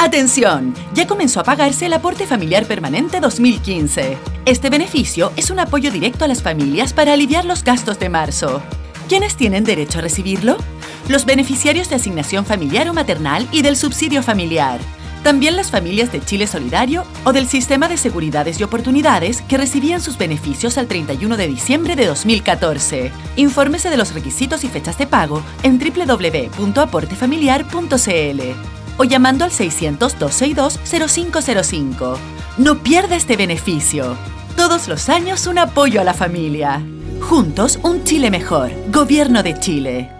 ¡Atención! Ya comenzó a pagarse el aporte familiar permanente 2015. Este beneficio es un apoyo directo a las familias para aliviar los gastos de marzo. ¿Quiénes tienen derecho a recibirlo? Los beneficiarios de asignación familiar o maternal y del subsidio familiar. También las familias de Chile Solidario o del Sistema de Seguridades y Oportunidades que recibían sus beneficios al 31 de diciembre de 2014. Infórmese de los requisitos y fechas de pago en www.aportefamiliar.cl o llamando al 600-262-0505. No pierda este beneficio. Todos los años un apoyo a la familia. Juntos, un Chile mejor. Gobierno de Chile.